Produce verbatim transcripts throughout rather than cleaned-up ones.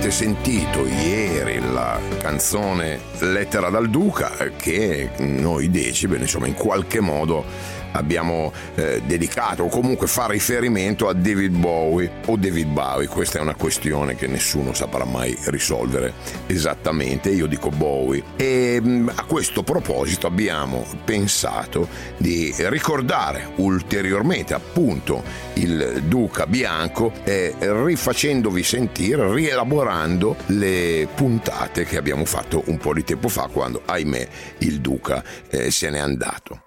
avete sentito ieri la canzone Lettera dal Duca, che noi Decibel, insomma, in qualche modo abbiamo eh, dedicato, o comunque fa riferimento a David Bowie o David Bowie. Questa è una questione che nessuno saprà mai risolvere esattamente, io dico Bowie. E mh, a questo proposito abbiamo pensato di ricordare ulteriormente appunto il Duca bianco, eh, rifacendovi sentire, rielaborando le puntate che abbiamo fatto un po' di tempo fa, quando ahimè il Duca eh, se n'è andato.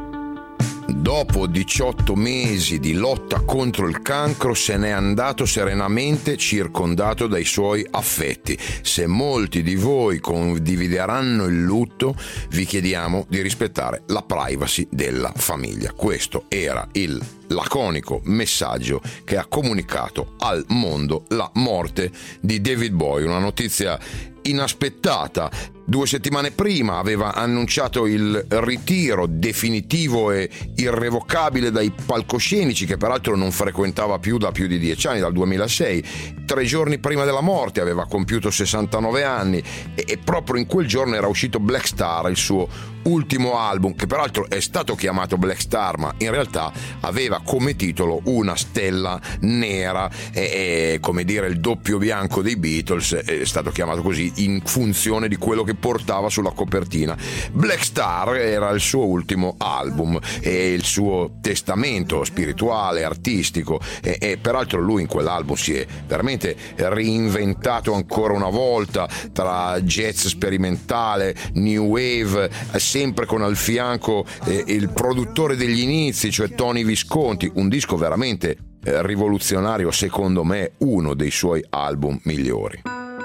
Dopo diciotto mesi di lotta contro il cancro se n'è andato serenamente, circondato dai suoi affetti. Se molti di voi condivideranno il lutto, vi chiediamo di rispettare la privacy della famiglia. Questo era il laconico messaggio che ha comunicato al mondo la morte di David Bowie, una notizia inaspettata. Due settimane prima aveva annunciato il ritiro definitivo e irrevocabile dai palcoscenici, che peraltro non frequentava più da più di dieci anni, dal duemilasei. Tre giorni prima della morte aveva compiuto sessantanove anni e, e proprio in quel giorno era uscito Black Star, il suo ultimo album, che peraltro è stato chiamato Black Star, ma in realtà aveva come titolo Una stella nera, e, e come dire il doppio bianco dei Beatles, è stato chiamato così in funzione di quello che portava sulla copertina. Black Star era il suo ultimo album e il suo testamento spirituale, artistico, e, e peraltro lui in quell'album si è veramente reinventato ancora una volta tra jazz sperimentale, new wave, sempre con al fianco eh, il produttore degli inizi, cioè Tony Visconti. Un disco veramente eh, rivoluzionario, secondo me uno dei suoi album migliori.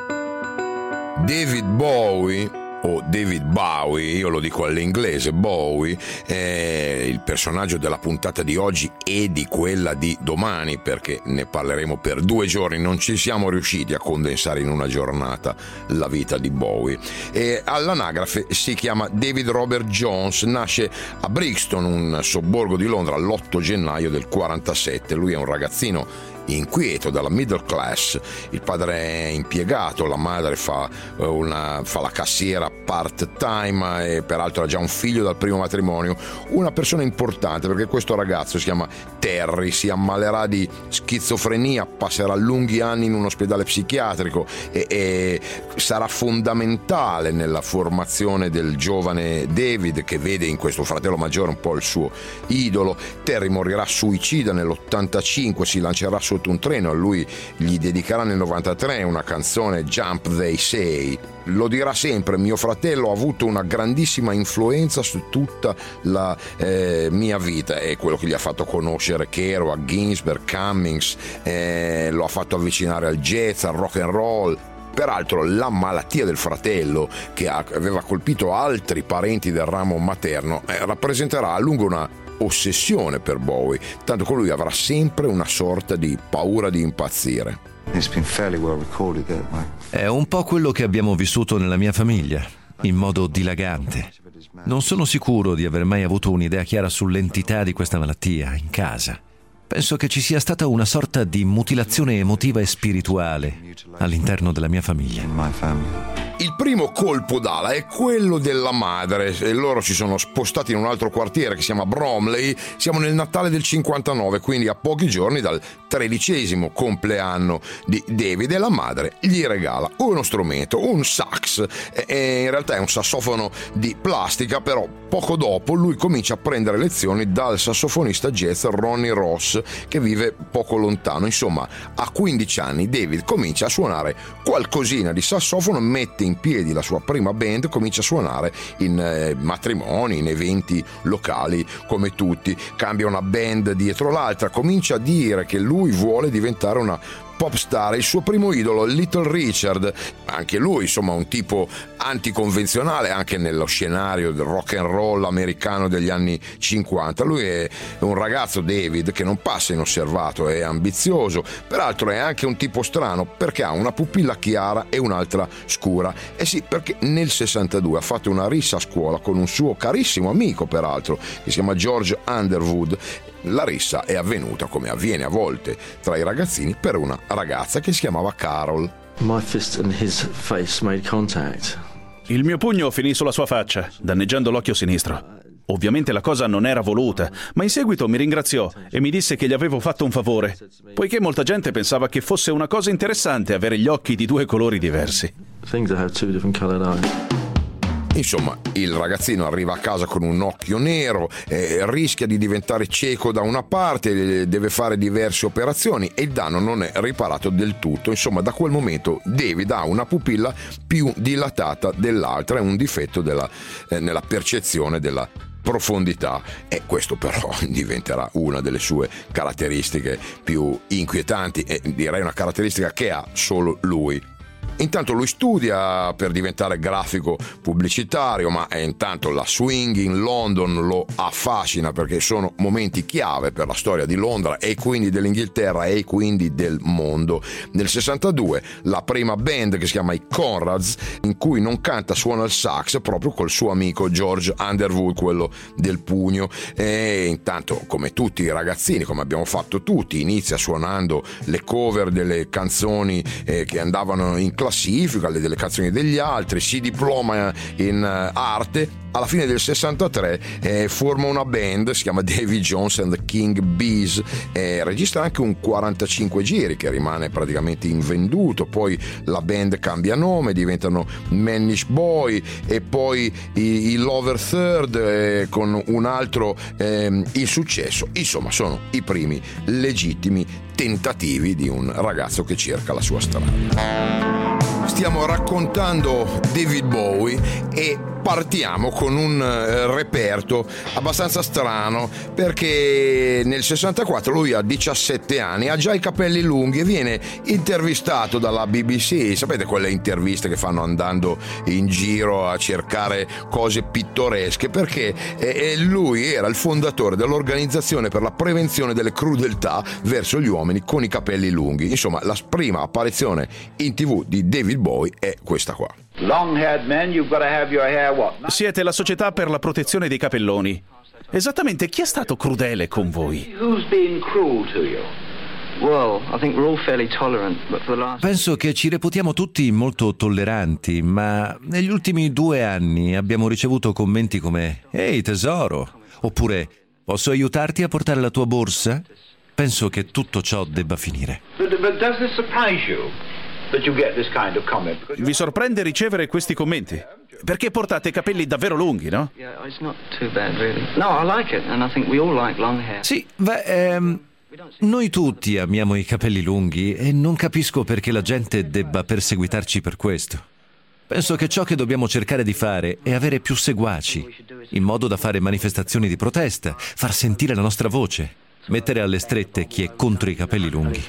David Bowie, o David Bowie, io lo dico all'inglese, Bowie, è il personaggio della puntata di oggi e di quella di domani, perché ne parleremo per due giorni. Non ci siamo riusciti a condensare in una giornata la vita di Bowie. E all'anagrafe si chiama David Robert Jones, nasce a Brixton, un sobborgo di Londra, l'otto gennaio del quarantasette. Lui è un ragazzino inquieto, dalla middle class. Il padre è impiegato, la madre fa, una, fa la cassiera part time e peraltro ha già un figlio dal primo matrimonio. Una persona importante, perché questo ragazzo si chiama Terry, si ammalerà di schizofrenia, passerà lunghi anni in un ospedale psichiatrico e, e sarà fondamentale nella formazione del giovane David, che vede in questo fratello maggiore un po' il suo idolo. Terry morirà suicida nell'ottantacinque, si lancerà sotto un treno, a lui gli dedicherà nel novantatré una canzone, Jump They Say. Lo dirà sempre: mio fratello ha avuto una grandissima influenza su tutta la eh, mia vita, è quello che gli ha fatto conoscere Kerouac, Ginsberg, Cummings, eh, lo ha fatto avvicinare al jazz, al rock and roll. Peraltro la malattia del fratello, che aveva colpito altri parenti del ramo materno, eh, rappresenterà a lungo una ossessione per Bowie, tanto che lui avrà sempre una sorta di paura di impazzire. È un po' quello che abbiamo vissuto nella mia famiglia, in modo dilagante. Non sono sicuro di aver mai avuto un'idea chiara sull'entità di questa malattia in casa. Penso che ci sia stata una sorta di mutilazione emotiva e spirituale all'interno della mia famiglia. Il primo colpo d'ala è quello della madre, e loro si sono spostati in un altro quartiere che si chiama Bromley. Siamo nel Natale del cinquantanove, quindi a pochi giorni dal tredicesimo compleanno di David, e la madre gli regala uno strumento, un sax, e in realtà è un sassofono di plastica, però poco dopo lui comincia a prendere lezioni dal sassofonista jazz Ronnie Ross, che vive poco lontano. Insomma, a quindici anni David comincia a suonare qualcosina di sassofono, mette in piedi la sua prima band, comincia a suonare in eh, matrimoni, in eventi locali come tutti, cambia una band dietro l'altra, comincia a dire che lui vuole diventare una pop star. Il suo primo idolo, Little Richard, anche lui insomma un tipo anticonvenzionale anche nello scenario del rock and roll americano degli anni cinquanta. Lui è un ragazzo, David, che non passa inosservato, è ambizioso, peraltro è anche un tipo strano perché ha una pupilla chiara e un'altra scura. Eh sì, perché nel sessantadue ha fatto una rissa a scuola con un suo carissimo amico, peraltro, che si chiama George Underwood. La rissa è avvenuta, come avviene a volte tra i ragazzini, per una ragazza che si chiamava Carol. My fist and his face made contact. Il mio pugno finì sulla sua faccia, danneggiando l'occhio sinistro. Ovviamente la cosa non era voluta, ma in seguito mi ringraziò e mi disse che gli avevo fatto un favore, poiché molta gente pensava che fosse una cosa interessante avere gli occhi di due colori diversi. Things that have two different colored eyes. Insomma, il ragazzino arriva a casa con un occhio nero, eh, rischia di diventare cieco da una parte, deve fare diverse operazioni e il danno non è riparato del tutto. Insomma, da quel momento David ha una pupilla più dilatata dell'altra, è un difetto della, eh, nella percezione della profondità, e questo però diventerà una delle sue caratteristiche più inquietanti e direi una caratteristica che ha solo lui. Intanto lui studia per diventare grafico pubblicitario, ma intanto la swing in London lo affascina perché sono momenti chiave per la storia di Londra e quindi dell'Inghilterra e quindi del mondo. Nel sessantadue la prima band, che si chiama i Conrads, in cui non canta, suona il sax proprio col suo amico George Underwood, quello del pugno, e intanto, come tutti i ragazzini, come abbiamo fatto tutti, inizia suonando le cover delle canzoni eh, che andavano in classifica, delle canzoni degli altri, si diploma in uh, arte. Alla fine del sessantatré eh, forma una band, si chiama Davy Jones and the King Bees, eh, registra anche un quarantacinque giri che rimane praticamente invenduto. Poi la band cambia nome, diventano Manish Boy, e poi i, i Lover Third eh, con un altro eh, insuccesso. Insomma, sono i primi legittimi tentativi di un ragazzo che cerca la sua strada. Stiamo raccontando David Bowie e partiamo con un reperto abbastanza strano, perché nel sessantaquattro lui ha diciassette anni, ha già i capelli lunghi e viene intervistato dalla B B C. Sapete quelle interviste che fanno andando in giro a cercare cose pittoresche, perché lui era il fondatore dell'Organizzazione per la prevenzione delle crudeltà verso gli uomini con i capelli lunghi. Insomma, la prima apparizione in tv di David Bowie è questa qua. Long-haired men, you've got to have your hair what? Siete la società per la protezione dei capelloni. Esattamente chi è stato crudele con voi? Who's been cruel to you? Well, I think we're all fairly tolerant, but for the last... Penso che ci reputiamo tutti molto tolleranti, ma negli ultimi due anni abbiamo ricevuto commenti come «Ehi tesoro», oppure «Posso aiutarti a portare la tua borsa?» Penso che tutto ciò debba finire. But, but does this surprise you? That you get this kind of comment? Vi sorprende ricevere questi commenti? Perché portate capelli davvero lunghi, no? Yeah, it's not too bad, really. No, I like it, and I think we all like long hair. Sì, beh, ehm, noi tutti amiamo i capelli lunghi e non capisco perché la gente debba perseguitarci per questo. Penso che ciò che dobbiamo cercare di fare è avere più seguaci, in modo da fare manifestazioni di protesta, far sentire la nostra voce, mettere alle strette chi è contro i capelli lunghi.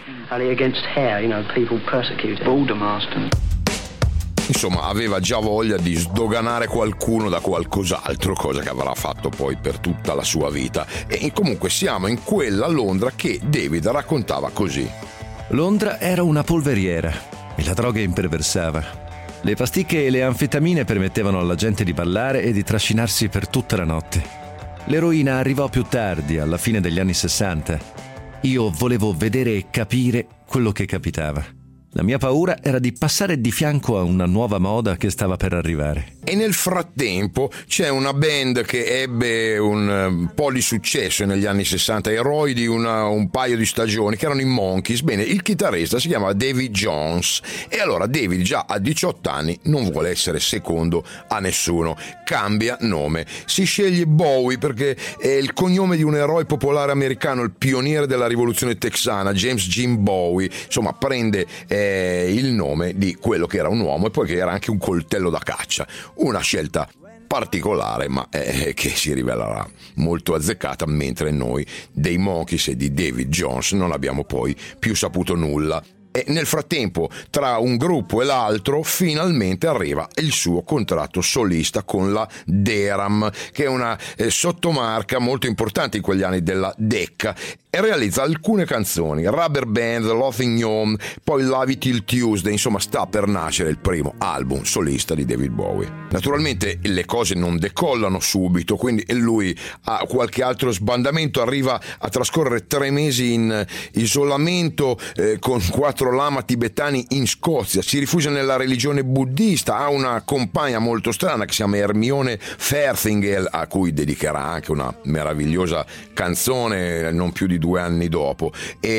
Insomma, aveva già voglia di sdoganare qualcuno da qualcos'altro, cosa che avrà fatto poi per tutta la sua vita. E comunque siamo in quella Londra che David raccontava così. Londra era una polveriera e la droga imperversava. Le pasticche e le anfetamine permettevano alla gente di ballare e di trascinarsi per tutta la notte. L'eroina arrivò più tardi, alla fine degli anni sessanta. Io volevo vedere e capire quello che capitava. La mia paura era di passare di fianco a una nuova moda che stava per arrivare. E nel frattempo c'è una band che ebbe un po' di successo negli anni sessanta, eroi di una, un paio di stagioni, che erano i Monkees. Bene, il chitarrista si chiama Davy Jones e allora David già a diciotto anni non vuole essere secondo a nessuno, cambia nome, si sceglie Bowie perché è il cognome di un eroe popolare americano, il pioniere della rivoluzione texana, James Jim Bowie. Insomma, prende eh, il nome di quello che era un uomo e poi che era anche un coltello da caccia. Una scelta particolare, ma eh, che si rivelerà molto azzeccata, mentre noi dei Monkees e di David Jones non abbiamo poi più saputo nulla. E nel frattempo, tra un gruppo e l'altro, finalmente arriva il suo contratto solista con la Deram, che è una eh, sottomarca molto importante in quegli anni della Decca, e realizza alcune canzoni, Rubber Band, Laughing Gnome, poi Love It Till Tuesday. Insomma, sta per nascere il primo album solista di David Bowie. Naturalmente le cose non decollano subito, quindi lui ha qualche altro sbandamento, arriva a trascorrere tre mesi in isolamento eh, con quattro quattro lama tibetani in Scozia, si rifugia nella religione buddista, ha una compagna molto strana che si chiama Hermione Ferthingel, a cui dedicherà anche una meravigliosa canzone non più di due anni dopo,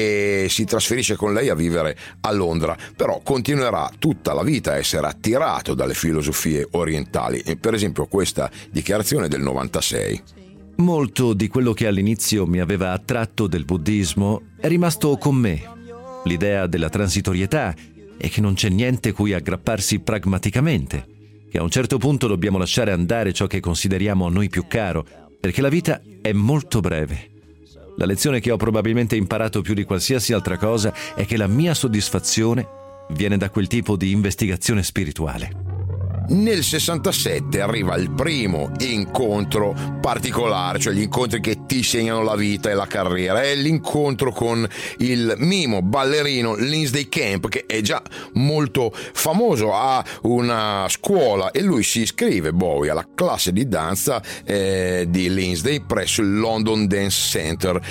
e si trasferisce con lei a vivere a Londra, però continuerà tutta la vita a essere attirato dalle filosofie orientali, e per esempio questa dichiarazione del novantasei. Molto di quello che all'inizio mi aveva attratto del buddismo è rimasto con me. L'idea della transitorietà e che non c'è niente cui aggrapparsi pragmaticamente, che a un certo punto dobbiamo lasciare andare ciò che consideriamo a noi più caro, perché la vita è molto breve. La lezione che ho probabilmente imparato più di qualsiasi altra cosa è che la mia soddisfazione viene da quel tipo di investigazione spirituale. Nel sessantasette arriva il primo incontro particolare, cioè gli incontri che ti segnano la vita e la carriera. È l'incontro con il mimo ballerino Lindsay Kemp, che è già molto famoso, ha una scuola e lui si iscrive, Bowie, alla classe di danza eh, di Lindsay presso il London Dance Center.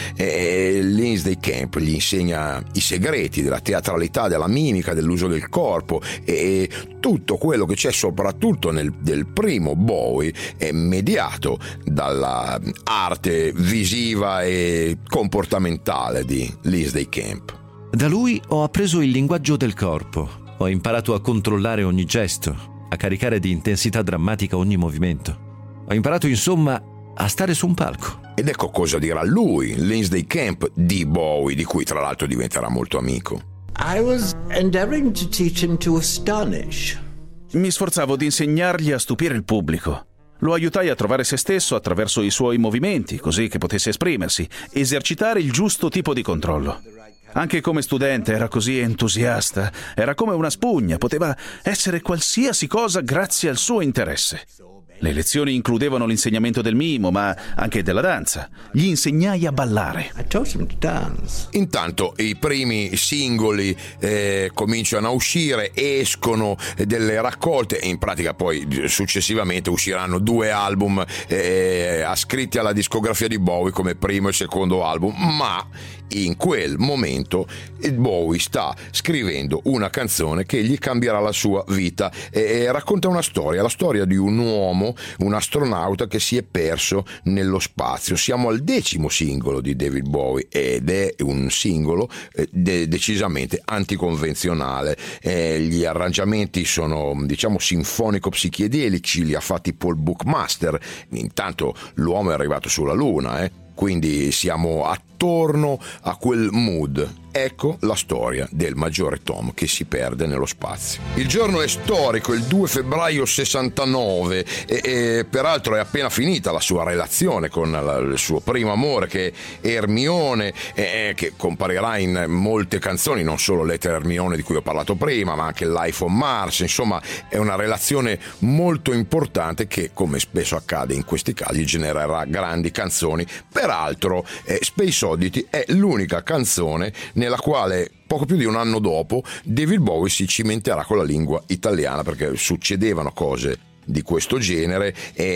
E Lindsay Kemp gli insegna i segreti della teatralità, della mimica, dell'uso del corpo, e tutto quello che c'è soprattutto nel del primo Bowie è mediato dalla arte visiva e comportamentale di Lindsay Kemp. Da lui ho appreso il linguaggio del corpo, ho imparato a controllare ogni gesto, a caricare di intensità drammatica ogni movimento. Ho imparato insomma a stare su un palco. Ed ecco cosa dirà lui, Lindsay Kemp, di Bowie, di cui tra l'altro diventerà molto amico. I was endeavoring to teach him to astonish. Mi sforzavo di insegnargli a stupire il pubblico. Lo aiutai a trovare se stesso attraverso i suoi movimenti, così che potesse esprimersi, esercitare il giusto tipo di controllo. Anche come studente era così entusiasta, era come una spugna, poteva essere qualsiasi cosa grazie al suo interesse. Le lezioni includevano l'insegnamento del mimo, ma anche della danza. Gli insegnai a ballare. I taught him to dance. Intanto i primi singoli eh, cominciano a uscire, escono delle raccolte e in pratica poi successivamente usciranno due album eh, ascritti alla discografia di Bowie come primo e secondo album, ma in quel momento Bowie sta scrivendo una canzone che gli cambierà la sua vita e racconta una storia, la storia di un uomo, un astronauta che si è perso nello spazio. Siamo al decimo singolo di David Bowie ed è un singolo de- decisamente anticonvenzionale. Eh, gli arrangiamenti sono, diciamo, sinfonico-psichedelici, li ha fatti Paul Buckmaster. Intanto l'uomo è arrivato sulla Luna, eh? Quindi siamo attorno a quel mood. Ecco la storia del maggiore Tom che si perde nello spazio. Il giorno è storico, il due febbraio sessantanove, e, e peraltro è appena finita la sua relazione con la, il suo primo amore, che è Hermione, e, che comparirà in molte canzoni, non solo Letter Hermione di cui ho parlato prima, ma anche Life on Mars. Insomma, è una relazione molto importante che, come spesso accade in questi casi, genererà grandi canzoni. Peraltro eh, Space Oddity è l'unica canzone nella quale poco più di un anno dopo David Bowie si cimenterà con la lingua italiana, perché succedevano cose di questo genere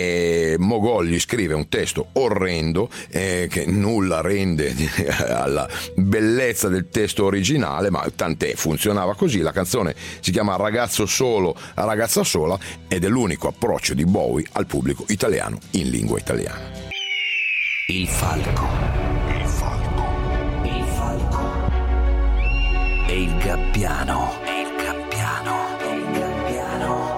e Mogol gli scrive un testo orrendo eh, che nulla rende alla bellezza del testo originale, ma tant'è, funzionava così. La canzone si chiama Ragazzo solo, ragazza sola ed è l'unico approccio di Bowie al pubblico italiano in lingua italiana. Il falco. E il gabbiano. E il gabbiano. E il gabbiano.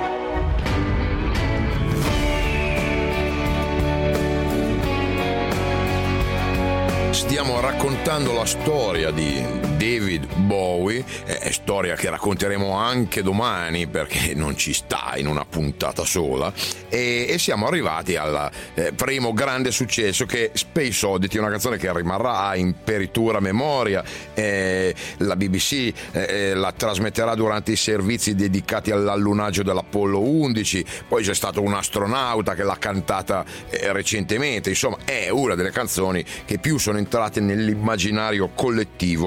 Stiamo raccontando la storia di David Bowie, è storia che racconteremo anche domani perché non ci sta in una puntata sola, e, e siamo arrivati al eh, primo grande successo, che è Space Oddity, una canzone che rimarrà in peritura memoria. Eh, la B B C eh, la trasmetterà durante i servizi dedicati all'allunaggio dell'Apollo undici, poi c'è stato un astronauta che l'ha cantata eh, recentemente. Insomma, è una delle canzoni che più sono entrate nell'immaginario collettivo di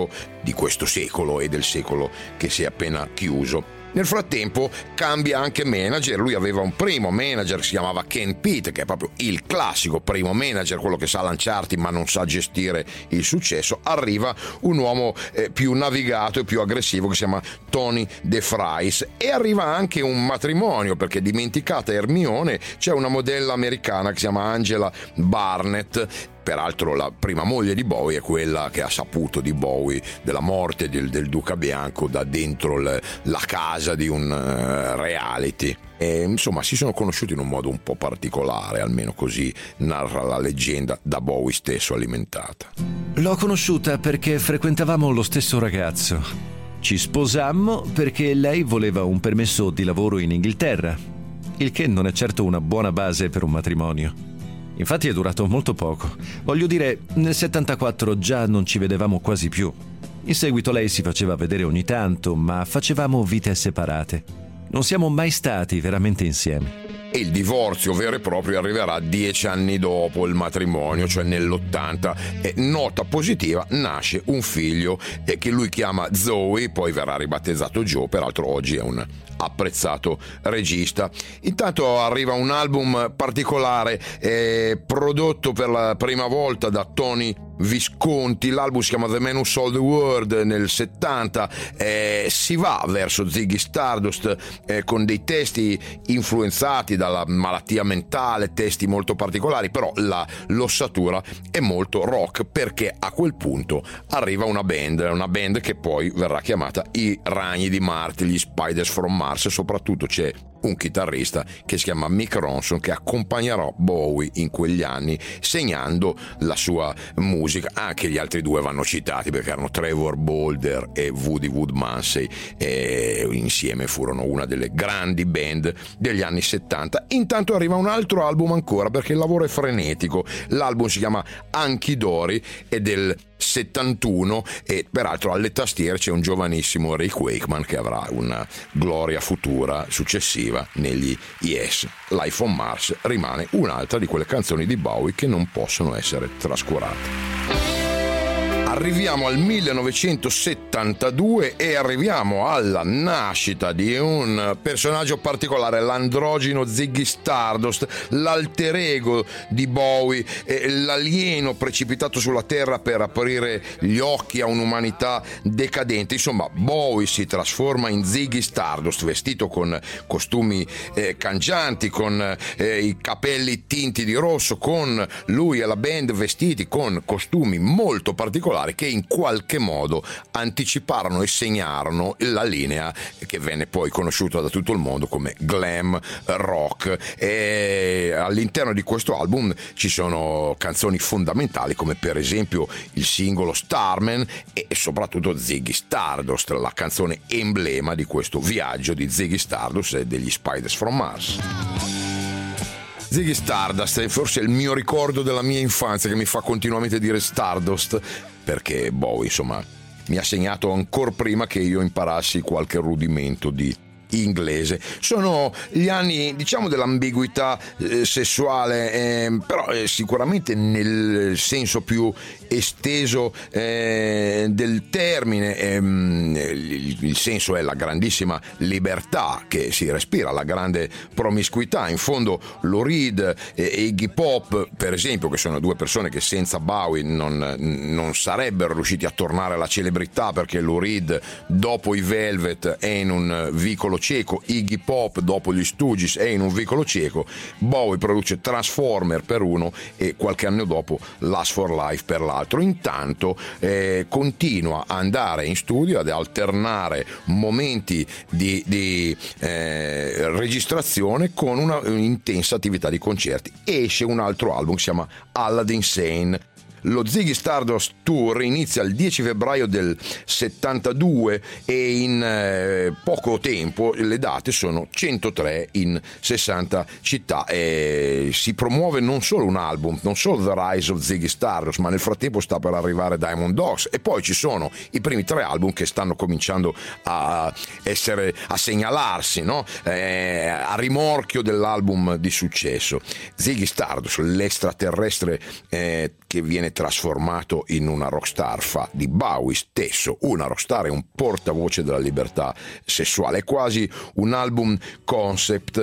di questo secolo e del secolo che si è appena chiuso. Nel frattempo cambia anche manager, lui aveva un primo manager che si chiamava Ken Pitt, che è proprio il classico primo manager, quello che sa lanciarti ma non sa gestire il successo. Arriva un uomo eh, più navigato e più aggressivo che si chiama Tony DeFries, e arriva anche un matrimonio, perché dimenticata Ermione c'è una modella americana che si chiama Angela Barnett. Peraltro la prima moglie di Bowie è quella che ha saputo di Bowie, della morte del, del Duca Bianco, da dentro le, la casa di un uh, reality. E, insomma, si sono conosciuti in un modo un po' particolare, almeno così narra la leggenda da Bowie stesso alimentata. L'ho conosciuta perché frequentavamo lo stesso ragazzo. Ci sposammo perché lei voleva un permesso di lavoro in Inghilterra, il che non è certo una buona base per un matrimonio. Infatti è durato molto poco. Voglio dire, nel settantaquattro già non ci vedevamo quasi più. In seguito lei si faceva vedere ogni tanto, ma facevamo vite separate. Non siamo mai stati veramente insieme. E il divorzio vero e proprio arriverà dieci anni dopo il matrimonio, cioè nell'ottanta. E nota positiva, nasce un figlio eh, che lui chiama Zoe, poi verrà ribattezzato Joe, peraltro oggi è un apprezzato regista. Intanto arriva un album particolare eh, prodotto per la prima volta da Tony Visconti. L'album si chiama The Man Who Sold the World nel settanta. Eh, si va verso Ziggy Stardust eh, con dei testi influenzati dalla malattia mentale, testi molto particolari, però la, l'ossatura è molto rock, perché a quel punto arriva una band, una band che poi verrà chiamata i Ragni di Marte, gli Spiders from Mars, e soprattutto c'è un chitarrista che si chiama Mick Ronson, che accompagnerà Bowie in quegli anni, segnando la sua musica. Anche gli altri due vanno citati, perché erano Trevor Bolder e Woody Woodmansey, e insieme furono una delle grandi band degli anni settanta. Intanto arriva un altro album ancora, perché il lavoro è frenetico. L'album si chiama Hunky Dory, è del settantuno, e peraltro alle tastiere c'è un giovanissimo Rick Wakeman che avrà una gloria futura successiva negli Yes. Life on Mars rimane un'altra di quelle canzoni di Bowie che non possono essere trascurate. Arriviamo al millenovecentosettantadue e arriviamo alla nascita di un personaggio particolare, l'androgino Ziggy Stardust, l'alter ego di Bowie, l'alieno precipitato sulla terra per aprire gli occhi a un'umanità decadente. Insomma, Bowie si trasforma in Ziggy Stardust, vestito con costumi eh, cangianti, con eh, i capelli tinti di rosso, con lui e la band vestiti con costumi molto particolari che in qualche modo anticiparono e segnarono la linea che venne poi conosciuta da tutto il mondo come glam rock. E all'interno di questo album ci sono canzoni fondamentali, come per esempio il singolo Starman e soprattutto Ziggy Stardust, la canzone emblema di questo viaggio di Ziggy Stardust e degli Spiders from Mars. Ziggy Stardust è forse il mio ricordo della mia infanzia, che mi fa continuamente dire Stardust, perché Bowie, insomma, mi ha segnato ancora prima che io imparassi qualche rudimento di inglese. Sono gli anni, diciamo, dell'ambiguità eh, sessuale, eh, però eh, sicuramente nel senso più esteso eh, del termine. ehm, il, il senso è la grandissima libertà che si respira, la grande promiscuità. In fondo Lou Reed e Iggy Pop, per esempio, che sono due persone che senza Bowie non, non sarebbero riusciti a tornare alla celebrità, perché Lou Reed dopo i Velvet è in un vicolo cieco, Iggy Pop dopo gli Stooges è in un vicolo cieco. Bowie produce Transformer per uno e qualche anno dopo Last for Life per l'altro. Intanto eh, continua a andare in studio, ad alternare momenti di, di eh, registrazione con una, un'intensa attività di concerti. Esce un altro album che si chiama Aladdin Sane. Lo Ziggy Stardust Tour inizia il dieci febbraio del settantadue e in eh, poco tempo le date sono centotré in sessanta città, e si promuove non solo un album, non solo The Rise of Ziggy Stardust, ma nel frattempo sta per arrivare Diamond Dogs, e poi ci sono i primi tre album che stanno cominciando a essere, a segnalarsi, no? eh, a rimorchio dell'album di successo. Ziggy Stardust, l'estraterrestre eh, che viene trasformato in una rockstar fa di Bowie stesso una rockstar e un portavoce della libertà sessuale. È quasi un album concept.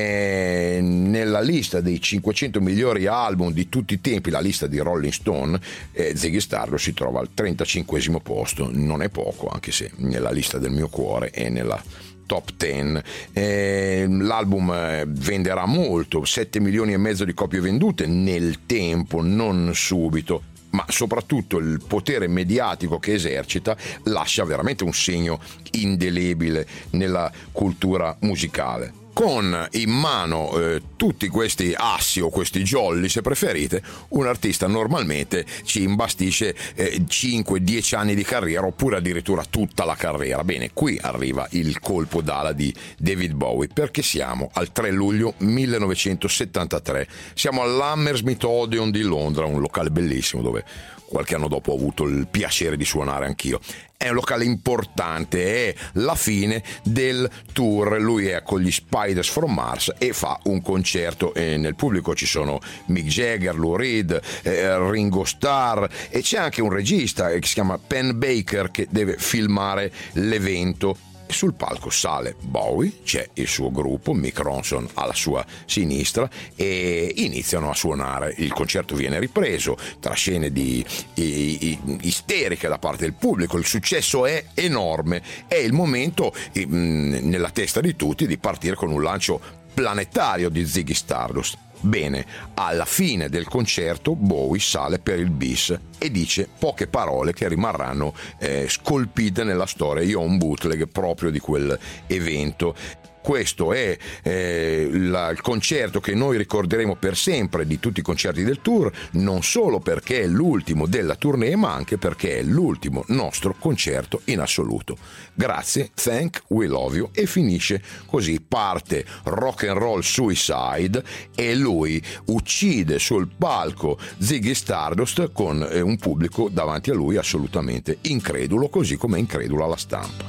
Eh, nella lista dei cinquecento migliori album di tutti i tempi, la lista di Rolling Stone, eh, Ziggy Stardust si trova al trentacinquesimo posto. Non è poco, anche se nella lista del mio cuore è nella top dieci. Eh, l'album eh, venderà molto, sette milioni e mezzo di copie vendute nel tempo, non subito, ma soprattutto il potere mediatico che esercita lascia veramente un segno indelebile nella cultura musicale. Con in mano eh, tutti questi assi o questi jolly, se preferite, un artista normalmente ci imbastisce eh, cinque dieci anni di carriera, oppure addirittura tutta la carriera. Bene, qui arriva il colpo d'ala di David Bowie, perché siamo al tre luglio millenovecentosettantatré, siamo all'Hammersmith Odeon di Londra, un locale bellissimo dove qualche anno dopo ho avuto il piacere di suonare anch'io. È un locale importante, è la fine del tour. Lui è con gli Spiders from Mars e fa un concerto, e nel pubblico ci sono Mick Jagger, Lou Reed, eh, Ringo Starr, e c'è anche un regista che si chiama Penn Baker che deve filmare l'evento. Sul palco sale Bowie, c'è il suo gruppo, Mick Ronson alla sua sinistra, e iniziano a suonare. Il concerto viene ripreso tra scene di i, i, isteriche da parte del pubblico. Il successo è enorme. È il momento mh, nella testa di tutti di partire con un lancio planetario di Ziggy Stardust. Bene, alla fine del concerto Bowie sale per il bis e dice poche parole che rimarranno eh, scolpite nella storia. Io ho un bootleg proprio di quel evento. Questo è eh, la, il concerto che noi ricorderemo per sempre di tutti i concerti del tour, non solo perché è l'ultimo della tournée, ma anche perché è l'ultimo nostro concerto in assoluto. Grazie, thank, we love you, e finisce così. Parte Rock and Roll Suicide e lui uccide sul palco Ziggy Stardust con eh, un pubblico davanti a lui assolutamente incredulo, così come è incredula la stampa.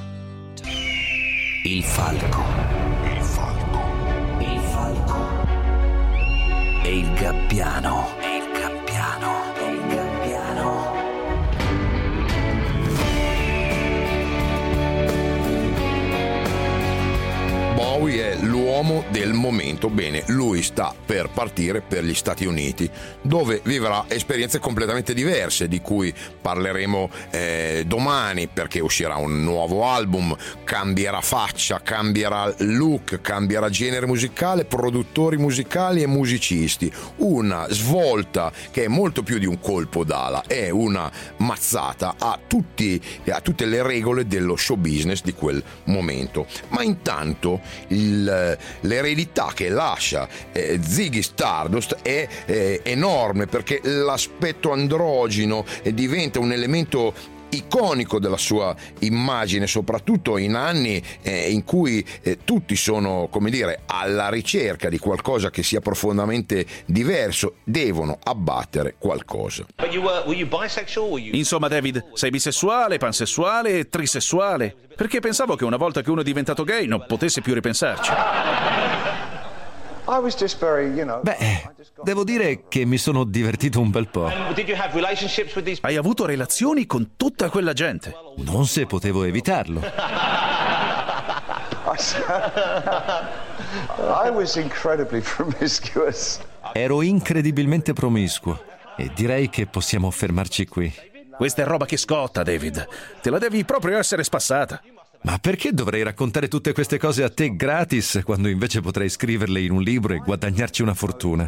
Il falco. Il falco. Il falco. E il gabbiano. E il gabbiano. E il gabbiano. Bowie è l'uomo del momento. Bene, lui sta per partire per gli Stati Uniti, dove vivrà esperienze completamente diverse, di cui parleremo eh, domani, perché uscirà un nuovo album, cambierà faccia, cambierà look, cambierà genere musicale, produttori musicali e musicisti. Una svolta che è molto più di un colpo d'ala, è una mazzata a, tutti, a tutte le regole dello show business di quel momento. Ma intanto il, l'eredità che lascia eh, Ziggy Stardust è eh, enorme, perché l'aspetto androgino eh, diventa un elemento iconico della sua immagine, soprattutto in anni eh, in cui eh, tutti sono, come dire, alla ricerca di qualcosa che sia profondamente diverso, devono abbattere qualcosa. Insomma, David, sei bisessuale, pansessuale e trisessuale? Perché pensavo che una volta che uno è diventato gay non potesse più ripensarci. Beh, devo dire che mi sono divertito un bel po'. Hai avuto relazioni con tutta quella gente? Non se potevo evitarlo. Ero incredibilmente promiscuo e direi che possiamo fermarci qui. Questa è roba che scotta, David. Te la devi proprio essere spassata. Ma perché dovrei raccontare tutte queste cose a te gratis, quando invece potrei scriverle in un libro e guadagnarci una fortuna?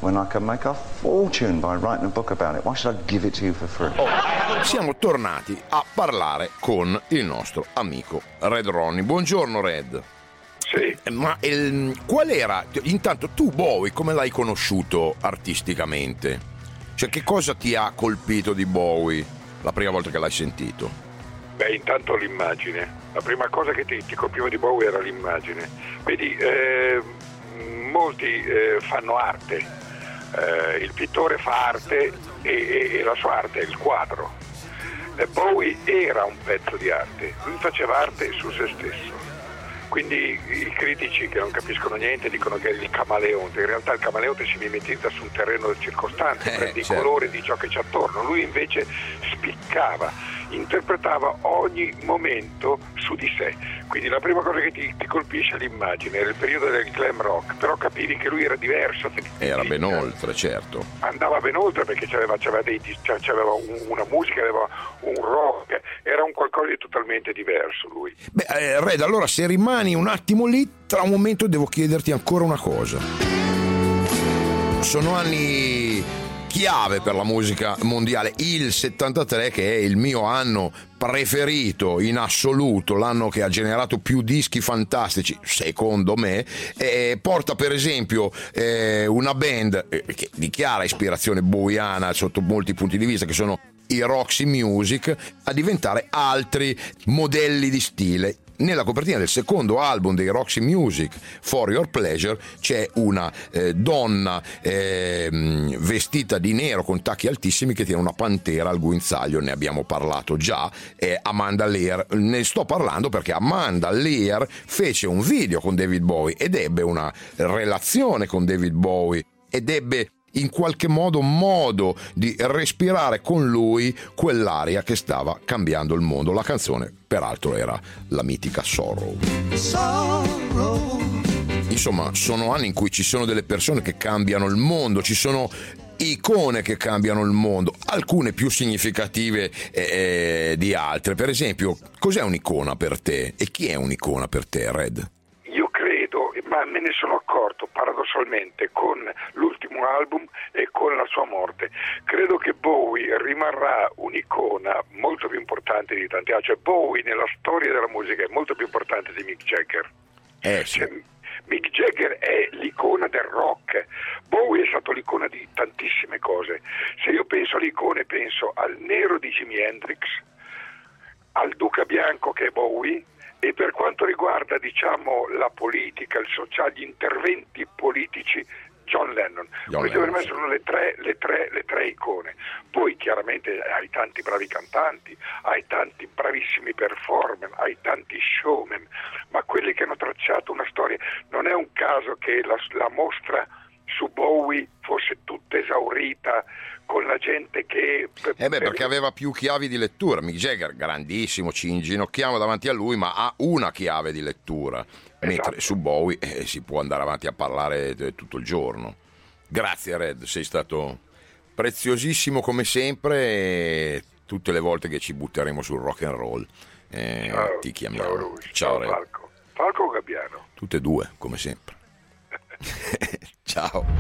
Siamo tornati a parlare con il nostro amico Red Ronnie. Buongiorno Red. Sì. Ma il, qual era, intanto tu Bowie come l'hai conosciuto artisticamente? Cioè che cosa ti ha colpito di Bowie la prima volta che l'hai sentito? Beh, intanto l'immagine. La prima cosa che ti, ti colpiva di Bowie era l'immagine. Vedi, eh, molti eh, fanno arte. Eh, il pittore fa arte e, e, e la sua arte è il quadro. Eh, Bowie era un pezzo di arte. Lui faceva arte su se stesso. Quindi i critici che non capiscono niente dicono che è il camaleonte, in realtà il camaleonte si mimetizza su un terreno circostante, eh, prende certo. i colori di ciò che c'è attorno, lui invece spiccava, interpretava ogni momento su di sé. Quindi la prima cosa che ti, ti colpisce è l'immagine, era il periodo del glam rock, però capivi che lui era diverso. Era ben oltre, certo. Andava ben oltre perché c'aveva, c'aveva, dei, c'aveva una musica, aveva un rock, era un qualcosa di totalmente diverso lui. Beh, eh, Red, allora se rimani un attimo lì, tra un momento devo chiederti ancora una cosa. Sono anni chiave per la musica mondiale, il settantatré che è il mio anno preferito in assoluto, l'anno che ha generato più dischi fantastici secondo me, eh, porta per esempio eh, una band eh, che dichiara ispirazione bowiana sotto molti punti di vista, che sono i Roxy Music, a diventare altri modelli di stile. Nella copertina del secondo album dei Roxy Music, For Your Pleasure, c'è una eh, donna eh, vestita di nero con tacchi altissimi che tiene una pantera al guinzaglio. Ne abbiamo parlato già, è Amanda Lear. Ne sto parlando perché Amanda Lear fece un video con David Bowie ed ebbe una relazione con David Bowie ed ebbe in qualche modo modo di respirare con lui quell'aria che stava cambiando il mondo. La canzone peraltro era la mitica Sorrow. Sorrow. Insomma, sono anni in cui ci sono delle persone che cambiano il mondo, ci sono icone che cambiano il mondo, alcune più significative eh, di altre. Per esempio, cos'è un'icona per te e chi è un'icona per te, Red? Ma me ne sono accorto paradossalmente con l'ultimo album e con la sua morte. Credo che Bowie rimarrà un'icona molto più importante di tanti altri. Cioè Bowie nella storia della musica è molto più importante di Mick Jagger. Eh sì. Cioè, Mick Jagger è l'icona del rock, Bowie è stato l'icona di tantissime cose. Se io penso alle icone penso al nero di Jimi Hendrix, al Duca Bianco che è Bowie, e per quanto riguarda diciamo la politica, il sociale, gli interventi politici, John Lennon. John Queste Lennon, per me sì. sono le tre, le, tre, le tre icone. Poi chiaramente hai tanti bravi cantanti, hai tanti bravissimi performer, hai tanti showman, ma quelli che hanno tracciato una storia. Non è un caso che la, la mostra su Bowie fosse tutta esaurita con la gente che... Eh beh, perché aveva più chiavi di lettura. Mick Jagger, grandissimo, ci inginocchiamo davanti a lui, ma ha una chiave di lettura. Mentre Esatto. su Bowie eh, si può andare avanti a parlare eh, tutto il giorno. Grazie Red, sei stato preziosissimo come sempre, e tutte le volte che ci butteremo sul rock and roll eh, ciao, ti chiamiamo. Ciao, Luis, ciao, ciao Red. Falco. Falco o Gabbiano? Tutte e due, come sempre. Ciao.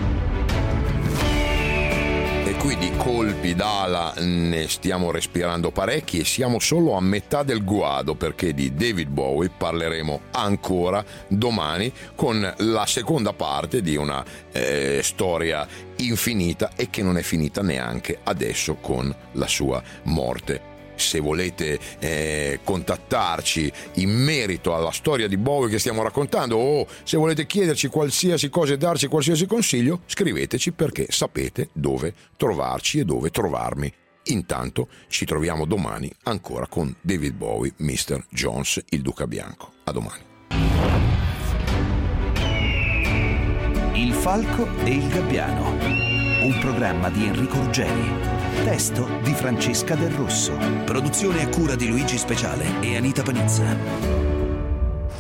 E qui di colpi d'ala ne stiamo respirando parecchi e siamo solo a metà del guado, perché di David Bowie parleremo ancora domani con la seconda parte di una eh, storia infinita e che non è finita neanche adesso con la sua morte. Se volete eh, contattarci in merito alla storia di Bowie che stiamo raccontando, o se volete chiederci qualsiasi cosa e darci qualsiasi consiglio, scriveteci, perché sapete dove trovarci e dove trovarmi. Intanto ci troviamo domani ancora con David Bowie, mister Jones, il Duca Bianco. A domani. Il Falco e il Gabbiano, un programma di Enrico Ruggeri. Testo di Francesca Del Rosso. Produzione a cura di Luigi Speciale e Anita Panizza.